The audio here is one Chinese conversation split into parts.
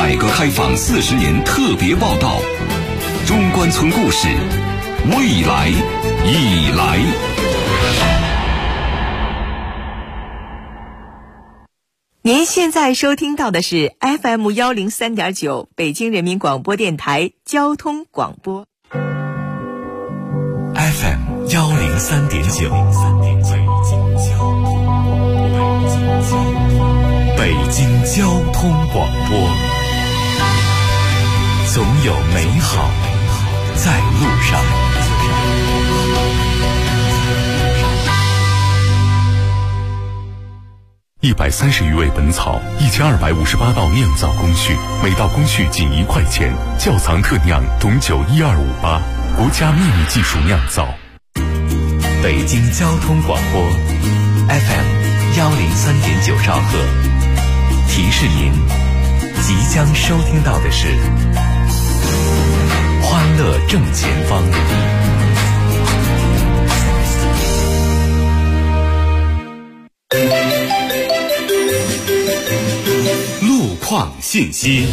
改革开放40年特别报道，中关村故事，未来已来。 您现在收听到的是 FM103.9 北京人民广播电台交通广播。 FM103.9 北京交通广播，总有美好在路上。130余味本草，1258道酿造工序，每道工序仅1块钱。窖藏特酿董酒12588，国家秘密技术酿造。北京交通广播 FM103.9 兆赫，提示您即将收听到的是欢乐正前方。路况信息。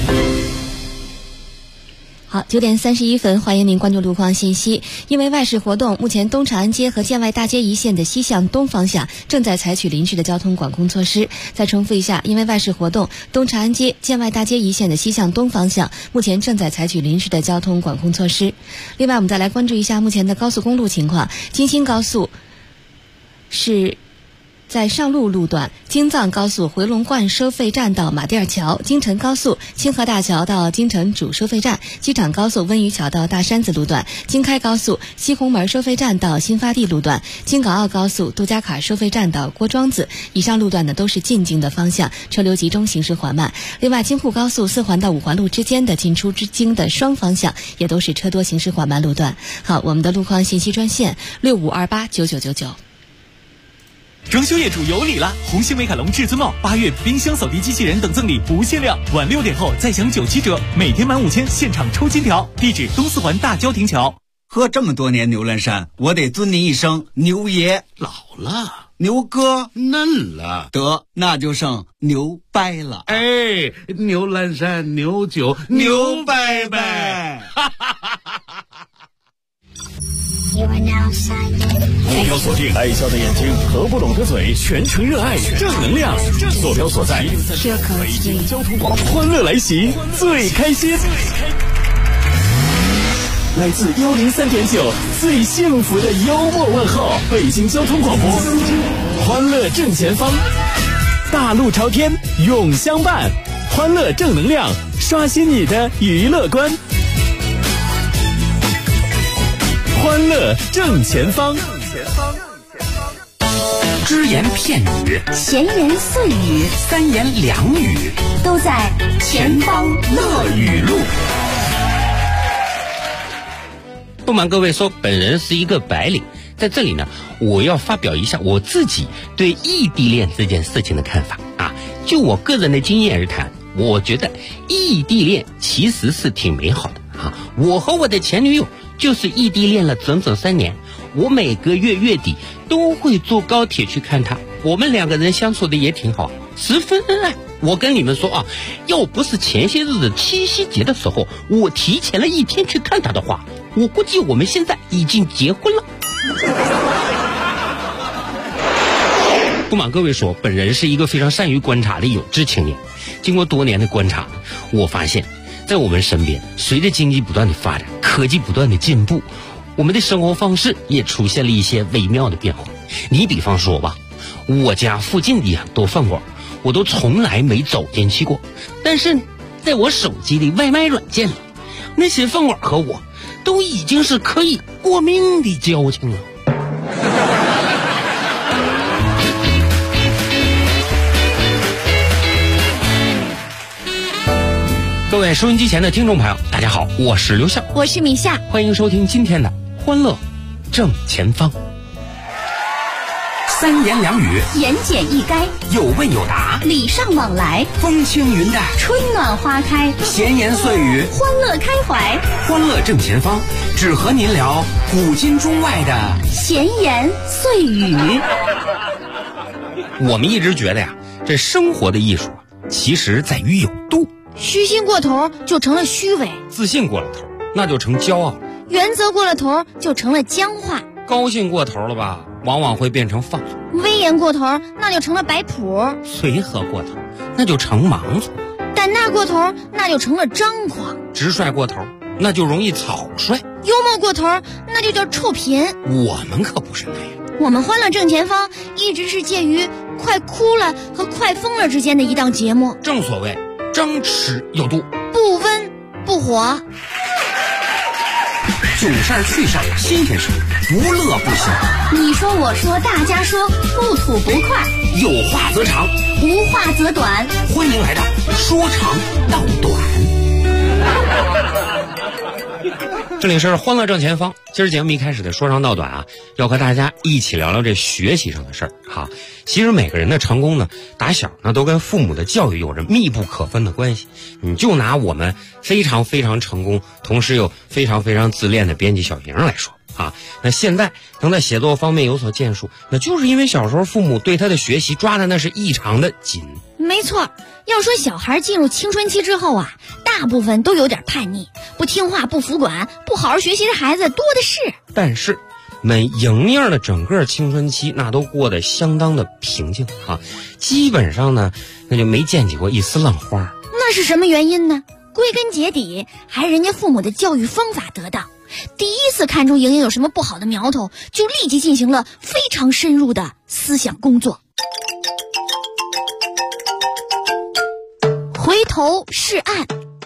好，9点31分，欢迎您关注路况信息。因为外事活动，目前东长安街和建外大街一线的西向东方向正在采取临时的交通管控措施。再重复一下，因为外事活动，东长安街、建外大街一线的西向东方向目前正在采取临时的交通管控措施。另外，我们再来关注一下目前的高速公路情况。京新高速是在上路路段，京藏高速回龙观收费站到马甸桥，京承高速清河大桥到京承主收费站，机场高速温榆桥到大山子路段，京开高速西红门收费站到新发地路段，京港澳高速杜家坎收费站到郭庄子。以上路段呢都是进京的方向，车流集中，行驶缓慢。另外，京沪高速4环到5环路之间的进出之京的双方向也都是车多，行驶缓慢路段。好，我们的路况信息专线65289999。 装修业主有礼了！红星美凯龙至尊帽8月冰箱扫地机器人等赠礼不限量，晚6点后再享97折，每天满5000现场抽金条。地址东4环大郊亭桥。 喝这么多年牛栏山，我得尊您一声牛爷。 老了， 牛哥嫩了， 得那就剩牛掰了。 哎，牛栏山牛酒牛掰掰。 目标锁定，爱笑的眼睛和不懂的嘴，全程热爱正能量。坐标所在，北京交通广播，欢乐来袭，最开心。来自103.9最幸福的幽默问候，北京交通广播，欢乐正前方，大路朝天永相伴，欢乐正能量，刷新你的娱乐观。欢乐正前方， 只言片语， 闲言碎语， 三言两语， 都在前方乐语录。 不瞒各位说，本人是一个白领，在这里呢，我要发表一下我自己对异地恋这件事情的看法啊。就我个人的经验而谈，我觉得异地恋其实是挺美好的啊。我和我的前女友就是异地恋了整整3年，我每个月月底都会坐高铁去看她，我们2个人相处的也挺好，十分恩爱。我跟你们说啊，要不是前些日子七夕节的时候我提前了1天去看她的话，我估计我们现在已经结婚了。不瞒各位说，本人是一个非常善于观察的有志青年。经过多年的观察，我发现在我们身边，随着经济不断的发展，科技不断的进步，我们的生活方式也出现了一些微妙的变化。你比方说吧，我家附近的很多饭馆我都从来没走进去过，但是在我手机的外卖软件里，那些饭馆和我都已经是可以过命的交情了。各位收音机前的听众朋友，大家好，我是刘笑， 我是米夏， 欢迎收听今天的欢乐正前方。三言两语， 言简意赅， 有问有答， 礼尚往来， 风轻云淡， 春暖花开， 闲言碎语， 欢乐开怀。 欢乐正前方，只和您聊古今中外的闲言碎语。 我们一直觉得呀，这生活的艺术其实在于有度虚心过头就成了虚伪， 自信过了头那就成骄傲， 原则过了头就成了僵化， 高兴过头了吧，往往会变成放纵， 威严过头那就成了摆谱， 随和过头那就成盲从， 胆大过头那就成了张狂， 直率过头那就容易草率， 幽默过头那就叫臭贫。 我们可不是那样， 我们欢乐正前方一直是介于快哭了和快疯了之间的一档节目， 正所谓张弛有度， 不温不火， 囧事儿趣事儿新鲜事儿，无乐不休。 你说我说大家说，不吐不快， 有话则长， 无话则短。 欢迎来到说长道短。 这里是欢乐正前方，今儿节目一开始的说长道短啊，要和大家一起聊聊这学习上的事儿。好，其实每个人的成功呢，打小呢都跟父母的教育有着密不可分的关系。你就拿我们非常非常成功，同时又非常非常自恋的编辑小莹来说啊，那现在能在写作方面有所建树，那就是因为小时候父母对他的学习抓的那是异常的紧。 没错，要说小孩进入青春期之后啊，大部分都有点叛逆，不听话不服管，不好好学习的孩子多的是。 但是们莹莹的整个青春期那都过得相当的平静啊，基本上呢那就没见起过一丝浪花。 那是什么原因呢？归根结底还人家父母的教育方法得当，第一次看出莹莹有什么不好的苗头，就立即进行了非常深入的思想工作。回头是岸。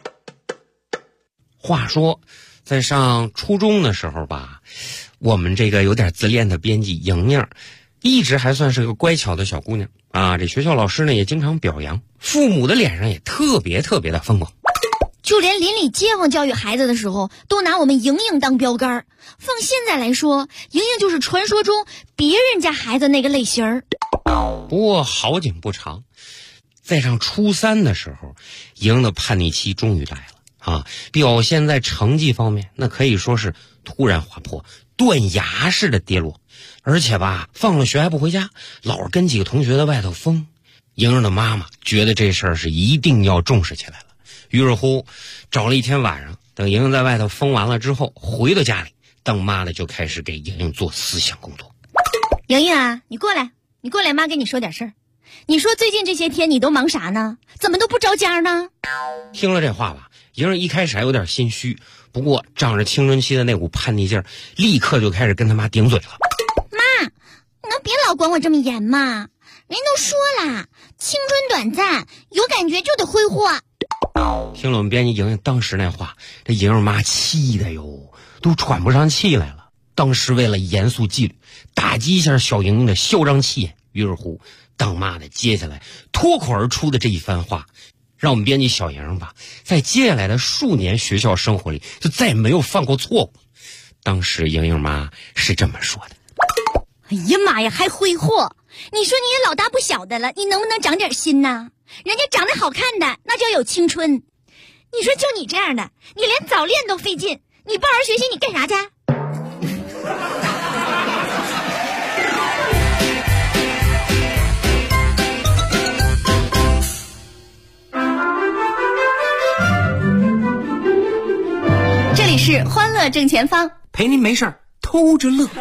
话说在上初中的时候吧，我们这个有点自恋的编辑莹莹一直还算是个乖巧的小姑娘啊，这学校老师呢也经常表扬，父母的脸上也特别的风光， 就连邻里街坊教育孩子的时候都拿我们莹莹当标杆，放现在来说，莹莹就是传说中别人家孩子那个类型儿。 不过好景不长，在上初三的时候，莹莹的叛逆期终于来了啊！表现在成绩方面，那可以说是突然滑坡，断崖式的跌落，而且吧，放了学还不回家，老是跟几个同学在外头疯。莹莹的妈妈觉得这事儿是一定要重视起来了，于是乎找了一天晚上，等莹莹在外头疯完了之后，回到家里，当妈的就开始给莹莹做思想工作。 莹莹啊，你过来，妈跟你说点事儿。你说最近这些天你都忙啥呢？怎么都不着家呢？ 听了这话吧，莹莹一开始还有点心虚，不过仗着青春期的那股叛逆劲儿，立刻就开始跟他妈顶嘴了。 妈，你能别老管我这么严吗？人都说了，青春短暂，有感觉就得挥霍。 听了我们编辑莹莹当时那话，这莹莹妈气的哟，都喘不上气来了。当时为了严肃纪律，打击一下小莹莹的嚣张气焰，于是乎当妈的接下来脱口而出的这一番话，让我们编辑小莹吧，在接下来的数年学校生活里就再也没有犯过错误。当时莹莹妈是这么说的： 哎呀妈呀，还挥霍！你说你也老大不小的了，你能不能长点心呢？人家长得好看的那叫有青春，你说就你这样的，你连早恋都费劲，你不好好学习你干啥去？这里是欢乐正前方， 陪您没事儿偷着乐。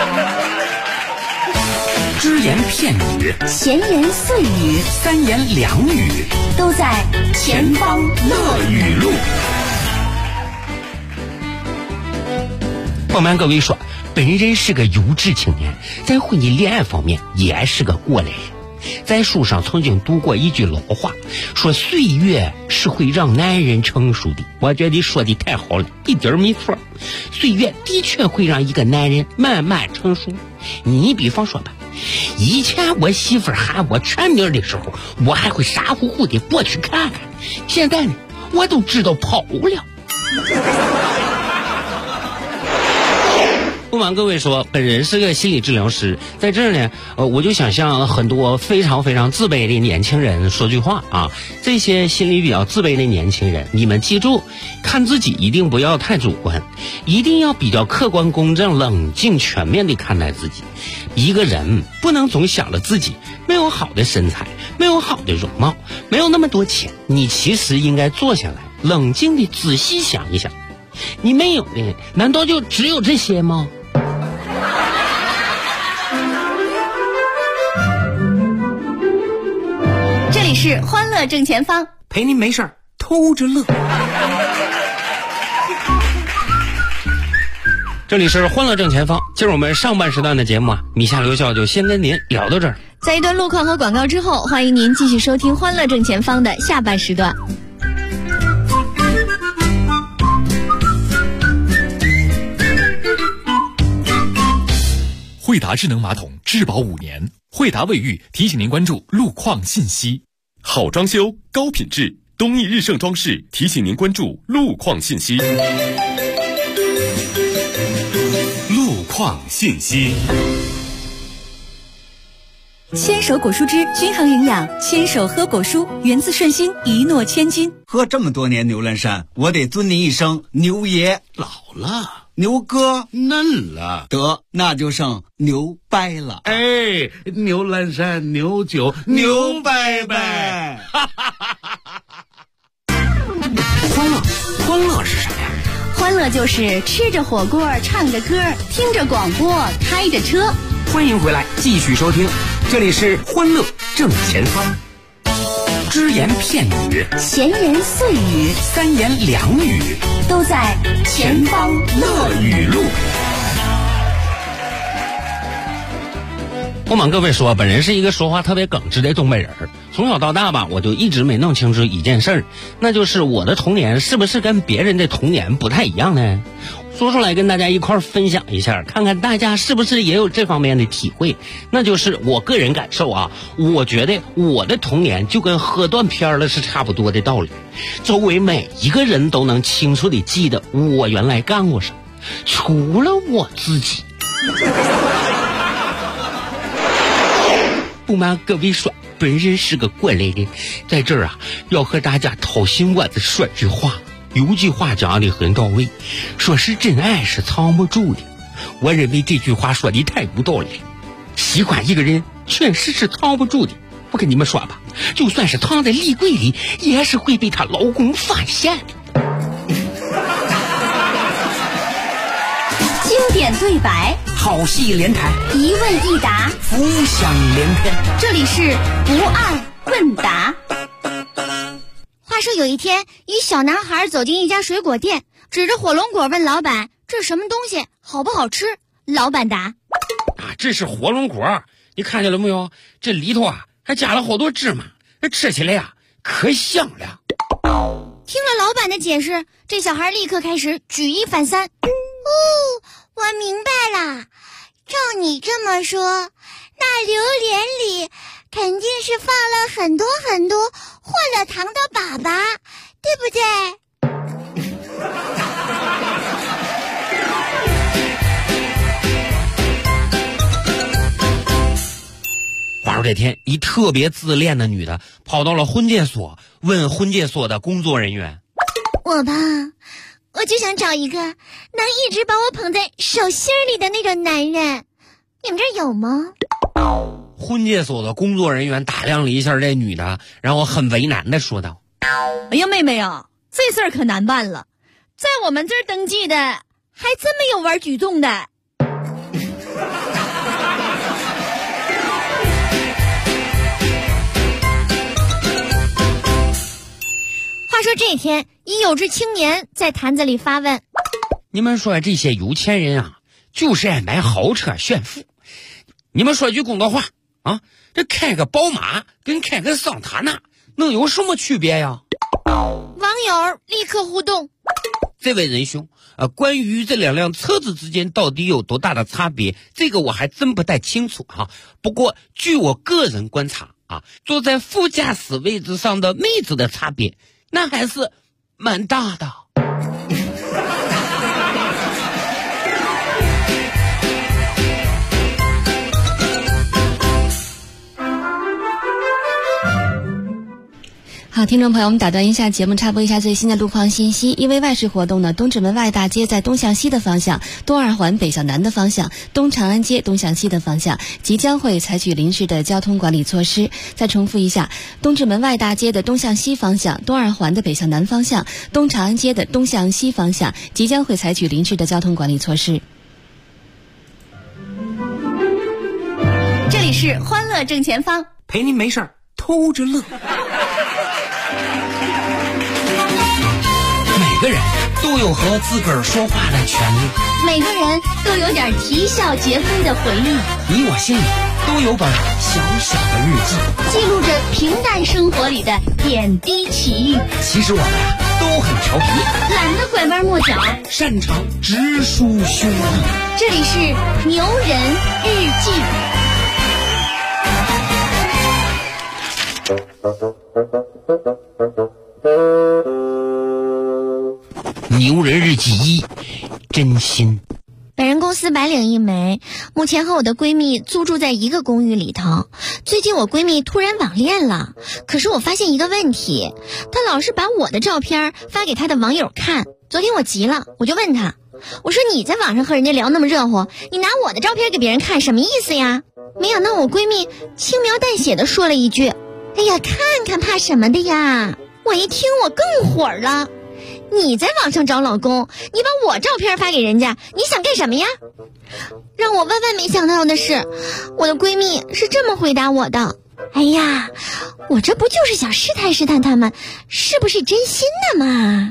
只言片语， 闲言碎语， 三言两语， 都在前方乐语录。 不瞒各位说，本人是个优质青年，在婚姻恋爱方面也是个过来人。在书上曾经读过一句老话，说岁月是会让男人成熟的。我觉得说的太好了，一点没错。岁月的确会让一个男人慢慢成熟。你比方说吧，以前我媳妇喊我全名的时候，我还会傻乎乎的过去看看，现在呢，我都知道跑了。 不瞒各位说，本人是个心理治疗师，在这儿呢，我就想向很多非常非常自卑的年轻人说句话啊。这些心里比较自卑的年轻人，你们记住，看自己一定不要太主观，一定要比较客观公正、冷静全面地看待自己。一个人不能总想着自己没有好的身材，没有好的容貌，没有那么多钱，你其实应该坐下来冷静地仔细想一想，你没有的难道就只有这些吗？ 这里是欢乐正前方， 陪您没事儿偷着乐。 这里是欢乐正前方，今儿我们上半时段的节目啊，米夏留校就先跟您聊到这儿。 在一段路况和广告之后，欢迎您继续收听欢乐正前方的下半时段。 惠达智能马桶质保5年，惠达卫浴提醒您关注路况信息。好装修高品质，东义日盛装饰提醒您关注路况信息。路况信息。 牵手果蔬汁均衡营养，牵手喝果蔬，源自顺心，一诺千金。 喝这么多年牛栏山，我得尊您一声牛爷。 老了， 牛哥嫩了， 得那就剩牛掰了。 哎，牛栏山牛酒牛掰掰。 欢乐是什么呀？ 欢乐就是吃着火锅，唱着歌，听着广播，开着车。 欢迎回来，继续收听，这里是欢乐正前方。只言片语， 闲言碎语， 三言两语， 都在前方乐语录。 不瞒各位说，本人是一个说话特别耿直的东北人，从小到大吧，我就一直没弄清楚一件事儿，那就是我的童年是不是跟别人的童年不太一样呢？说出来跟大家一块儿分享一下，看看大家是不是也有这方面的体会。那就是我个人感受啊，我觉得我的童年就跟喝断片了是差不多的道理，周围每一个人都能清楚地记得我原来干过什么，除了我自己。不瞒各位说，本人是个过来人，在这儿啊，要和大家掏心窝子说句话。有句话讲得很到位，说是真爱是藏不住的。我认为这句话说的太有道理了，喜欢一个人确实是藏不住的。我跟你们说吧，就算是藏在立柜里，也是会被她老公发现的。 经典对白， 好戏连台， 一问一答， 浮想联翩。 这里是不二问答。话说有一天，一小男孩走进一家水果店，指着火龙果问老板：“这是什么东西？好不好吃？”老板答：“ 这是火龙果，你看见了没有？这里头啊还加了好多芝麻，吃起来呀可香了。” 听了老板的解释，这小孩立刻开始举一反三。我明白了，照你这么说，那榴莲里肯定是放了很多很多换了糖的粑粑，对不对？ 话说这天，一特别自恋的女的跑到了婚介所，问婚介所的工作人员：“ 我就想找一个能一直把我捧在手心里的那种男人，你们这有吗？” 婚介所的工作人员打量了一下这女的，然后很为难的说道：“ 哎呀，妹妹啊，这事儿可难办了，在我们这儿登记的还真没有玩举重的。” 话说这天，一有志青年在坛子里发问：“ 你们说这些有钱人啊，就是爱买豪车炫富。你们说句公道话啊，这开个宝马跟开个桑塔纳能有什么区别呀？” 网友立刻互动：“ 这位仁兄，关于这两辆车子之间到底有多大的差别，这个我还真不太清楚哈。不过据我个人观察啊，坐在副驾驶位置上的妹子的差别，那还是蛮大的。” 好，听众朋友，我们打断一下节目，插播一下最新的路况信息。因为外事活动呢，东直门外大街在东向西的方向，东二环北向南的方向，东长安街东向西的方向即将会采取临时的交通管理措施。再重复一下，东直门外大街的东向西方向，东二环的北向南方向，东长安街的东向西方向即将会采取临时的交通管理措施。 这里是欢乐正前方， 陪您没事儿偷着乐。每个人都有和自个儿说话的权利， 每个人都有点啼笑皆非的回忆， 你我心里都有本小小的日记， 记录着平淡生活里的点滴奇遇。 其实我们都很调皮， 懒得拐弯抹角， 擅长直抒胸臆。 这里是牛人日记。 牛人日记1，真心。 本人公司白领一枚，目前和我的闺蜜租住在一个公寓里头。最近我闺蜜突然网恋了，可是我发现一个问题，她老是把我的照片发给她的网友看。昨天我急了，我就问她，我说你在网上和人家聊那么热乎，你拿我的照片给别人看，什么意思呀？没想到我闺蜜轻描淡写的说了一句，哎呀，看看怕什么的呀？我一听我更火了，你在网上找老公，你把我照片发给人家，你想干什么呀？让我万万没想到的是，我的闺蜜是这么回答我的，哎呀，我这不就是想试探试探他们是不是真心的吗？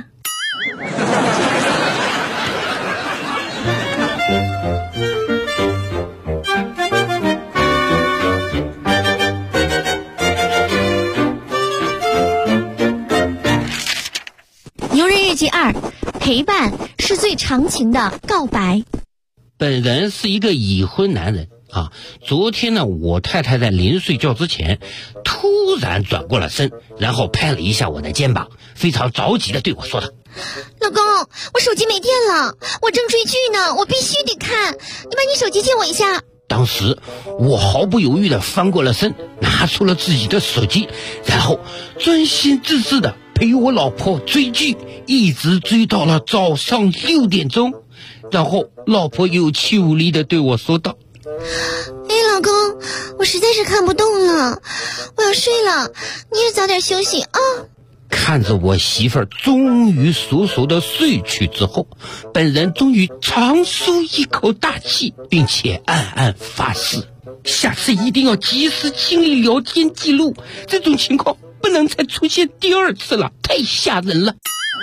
牛人日记2，陪伴是最长情的告白。 本人是一个已婚男人啊。昨天呢，我太太在临睡觉之前突然转过了身，然后拍了一下我的肩膀，非常着急的对我说道： 老公，我手机没电了，我正追剧呢，我必须得看，你把你手机借我一下。 当时我毫不犹豫的翻过了身，拿出了自己的手机，然后专心致志的陪我老婆追剧，一直追到了早上6点钟。然后老婆有气无力的对我说道： 哎，老公，我实在是看不动了，我要睡了，你也早点休息啊。 看着我媳妇儿终于熟熟的睡去之后，本人终于长舒一口大气，并且暗暗发誓，下次一定要及时清理聊天记录，这种情况不能再出现第2次了，太吓人了。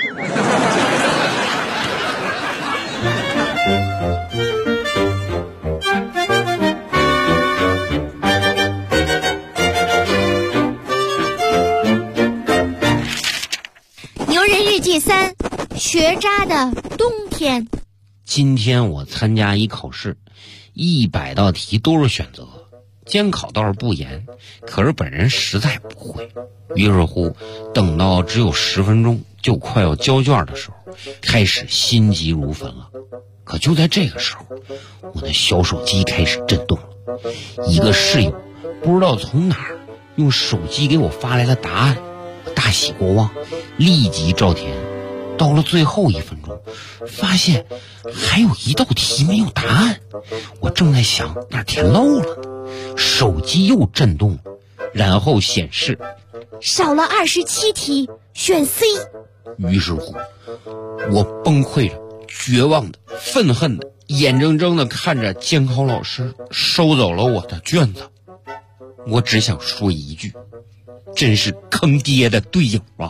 牛人日记3，学渣的冬天。 今天我参加一考试，100道题都是选择，监考倒是不严，可是本人实在不会。于是乎，等到只有10分钟就快要交卷的时候，开始心急如焚了。可就在这个时候，我的小手机开始震动了。一个室友不知道从哪儿用手机给我发来了答案，我大喜过望，立即照填。到了最后1分钟，发现还有1道题没有答案，我正在想哪儿填漏了，手机又震动了，然后显示少了27题，选 C。 于是乎，我崩溃着，绝望的，愤恨的，眼睁睁的看着监考老师收走了我的卷子。我只想说一句，真是坑爹的队友啊。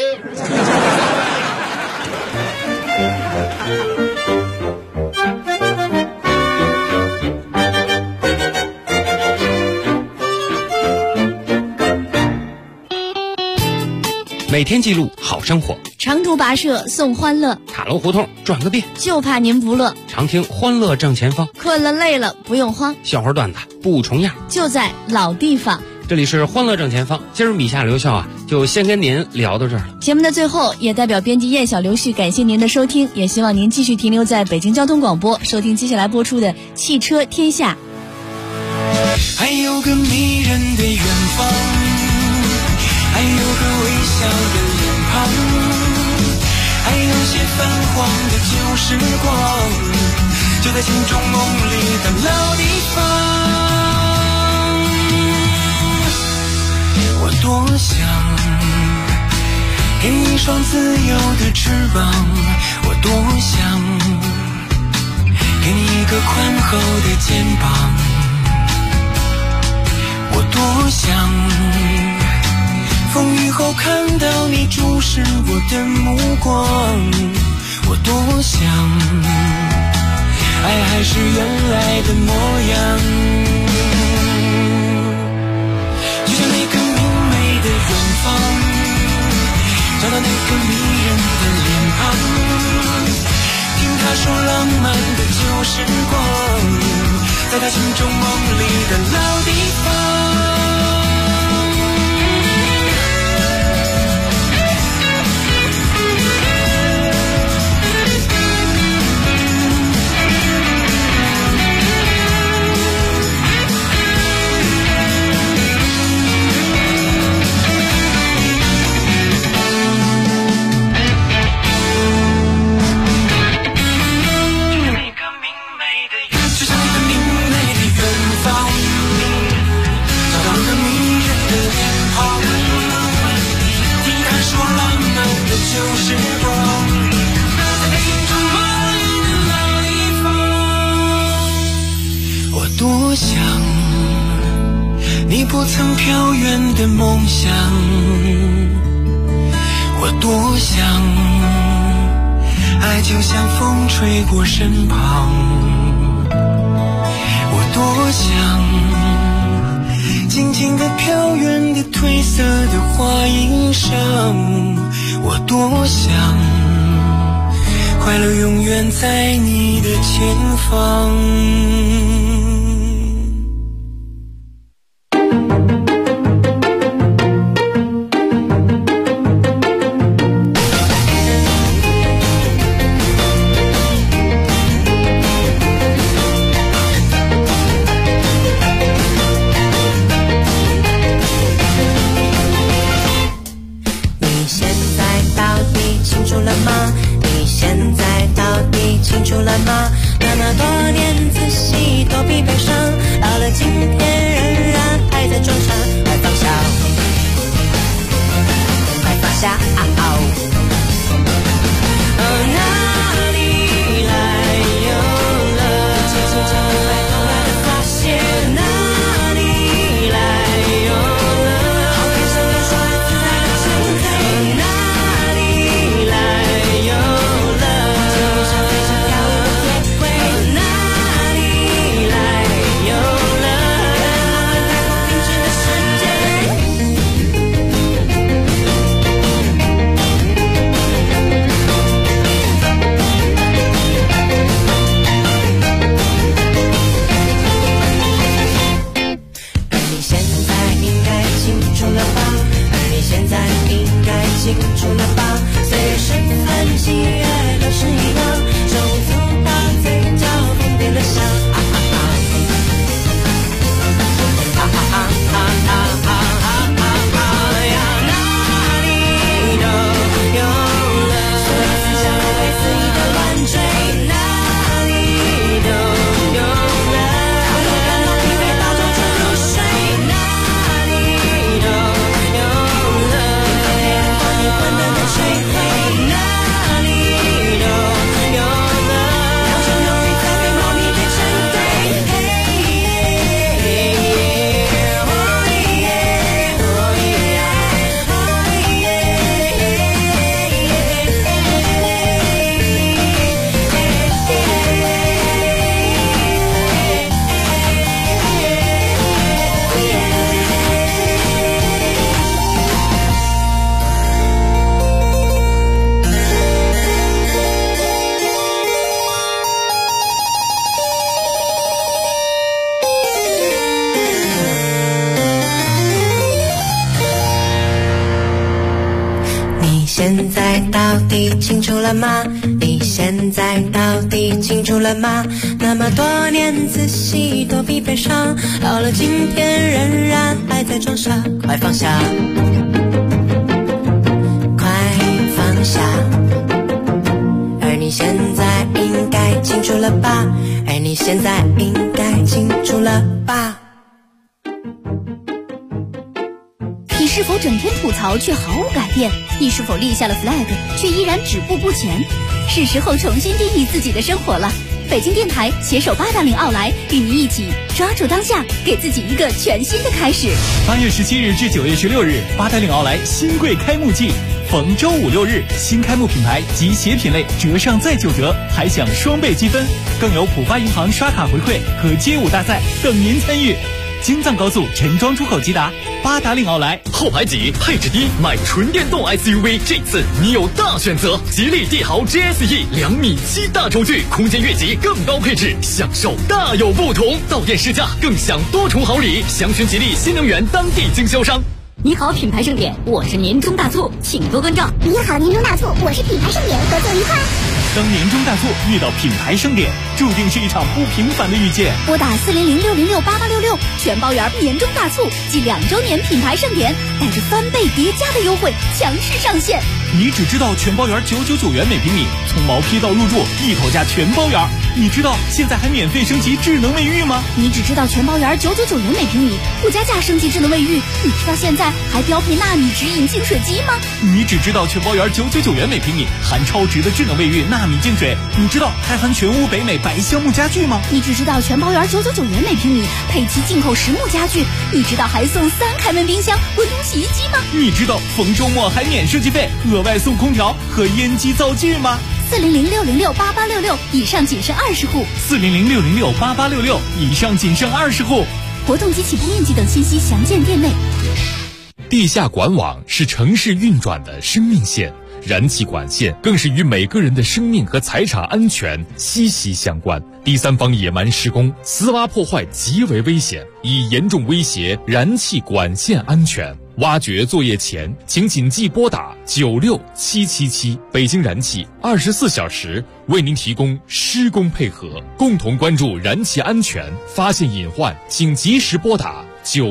每天记录好生活， 长途跋涉送欢乐， 塔楼胡同转个遍， 就怕您不乐。 常听欢乐正前方， 困了累了不用慌， 笑话段子不重样， 就在老地方。 这里是欢乐正前方，今儿米夏刘笑啊，就先跟您聊到这儿了。 节目的最后，也代表编辑燕小刘旭感谢您的收听，也希望您继续停留在北京交通广播，收听接下来播出的《汽车天下》。 还有个迷人的远方，还还有个微笑的脸庞，还有些泛黄的旧时光，就在心中梦里的老地方。我多想给你一双自由的翅膀，我多想给你一个宽厚的肩膀，我多想风雨后看到你注视我的目光，我多想爱还是原来的模样，就像那个明媚的远方，找到那个迷人的脸庞，听他说浪漫的旧时光，在他心中梦里的老地方。就是光，在心中梦里的老地方。我多想你不曾飘远的梦想，我多想爱就像风吹过身旁，我多想静静地飘远的褪色的花衣裳，我多想快乐永远在你的前方。 现在到底清楚了吗？你现在到底清楚了吗？那么多年仔细躲避悲伤，到了今天仍然还在装傻，快放下。 下。而你现在应该清楚了吧？而你现在应该清楚了吧？ 你是否整天吐槽却毫无改变？你是否立下了 flag 却依然止步不前？是时候重新定义自己的生活了。北京电台携手八达岭奥莱，与您一起抓住当下，给自己一个全新的开始。 8月17日至9月16日，八达岭奥莱新贵开幕季，逢周5、6日，新开幕品牌及鞋品类折上再9折，还享双倍积分，更有浦发银行刷卡回馈和街舞大赛等您参与。京藏高速陈庄出口吉达，八达岭奥莱。 后排挤，配置低，买纯电动 SUV， 这次你有大选择。吉利帝豪 GSE 2.7米大轴距，空间越级更高配置，享受大有不同。到店试驾更享多重好礼，详询吉利新能源当地经销商。 你好，品牌盛典，我是年终大促，请多关照。 你好，年终大促，我是品牌盛典，合作愉快。 当年终大促遇到品牌盛典，注定是一场不平凡的遇见。 拨打400-606-8866，全包圆年终大促暨2周年品牌盛典，带着翻倍叠加的优惠强势上线。 你只知道全包圆999元每平米，从毛坯到入住一头家全包圆。你知道现在还免费升级智能卫浴吗？ 你只知道全包圆999元每平米，附加价升级智能卫浴。你知道现在还标配纳米直饮净水机吗？ 你只知道全包圆999元每平米，含超值的智能卫浴纳米净水。你知道还含全屋北美白橡木家具吗？ 你只知道全包圆999元每平米，配齐进口实木家具。你知道还送3开门冰箱、滚筒洗衣机吗？ 你知道逢周末还免设计费，额外送空调和烟机灶具吗 ？400-606-8866，以上仅剩20户。 400-606-8866，以上仅剩20户。 活动及起步面积等信息详见店内。 地下管网是城市运转的生命线，燃气管线更是与每个人的生命和财产安全息息相关。第三方野蛮施工、私挖破坏极为危险，已严重威胁燃气管线安全。挖掘作业前，请谨记拨打96777，北京燃气24小时为您提供施工配合，共同关注燃气安全，发现隐患，请及时拨打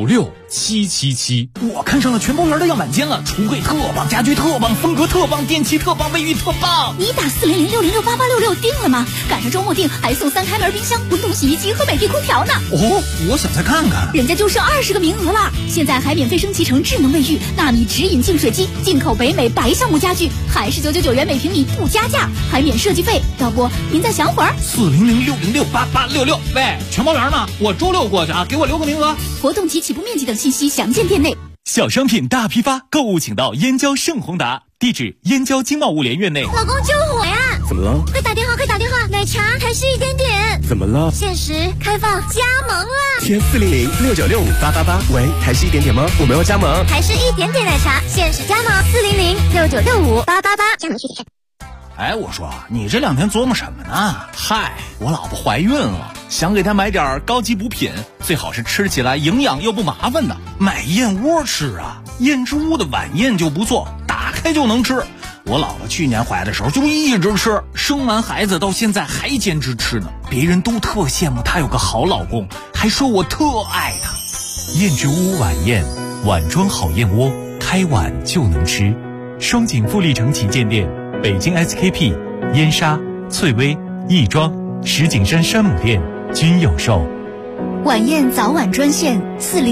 96777。 我看上了全包圆的样板间了，橱柜特棒，家居特棒，风格特棒，电器特棒，卫浴特棒。 你打400-606-8866定了吗？赶上周末订还送3开门冰箱、滚筒洗衣机和美的空调呢。 哦，我想再看看。 人家就剩20个名额了，现在还免费升级成智能卫浴、纳米直饮净水机、进口北美白橡木家具，还是999元每平米不加价，还免设计费。要不您再想会儿 ？400-606-8866。喂，全包圆呢？我周6过去啊，给我留个名额。 活动及起步面积等信息详见店内。 小商品大批发，购物请到燕郊盛宏达，地址燕郊经贸物联院内。 老公救火呀！ 怎么了？ 快打电话，快打电话！奶茶还是1点点。 怎么了？ 限时开放加盟了。 填400-696-5888。喂，还是1点点吗？我们要加盟。 还是1点点奶茶，限时加盟400-6965-888。加盟续点。 哎，我说你这2天琢磨什么呢？嗨，我老婆怀孕了，想给她买点高级补品，最好是吃起来营养又不麻烦的。买燕窝吃啊，燕之屋的晚宴就不错，打开就能吃。我老婆去年怀的时候就一直吃，生完孩子到现在还坚持吃呢。别人都特羡慕她有个好老公，还说我特爱她。 燕之屋晚宴，碗装好燕窝，开碗就能吃。双井富力城旗舰店，北京 SKP、燕莎、翠微、亦庄、石景山山姆店均有售。 晚宴早晚专线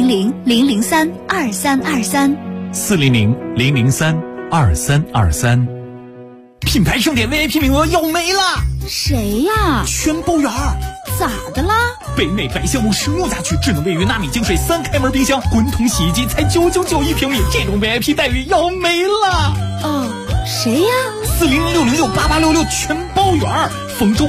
400-003-2323。 400-003-2323。品牌盛典 VIP 名额要没了。 谁呀？ 全包圆。 咋的啦？ 北美白橡木实木家具、智能卫浴、纳米净水、3开门冰箱、滚筒洗衣机才999一平米，这种 VIP 待遇要没了。 谁呀？ 400-606-8866全包圆，逢周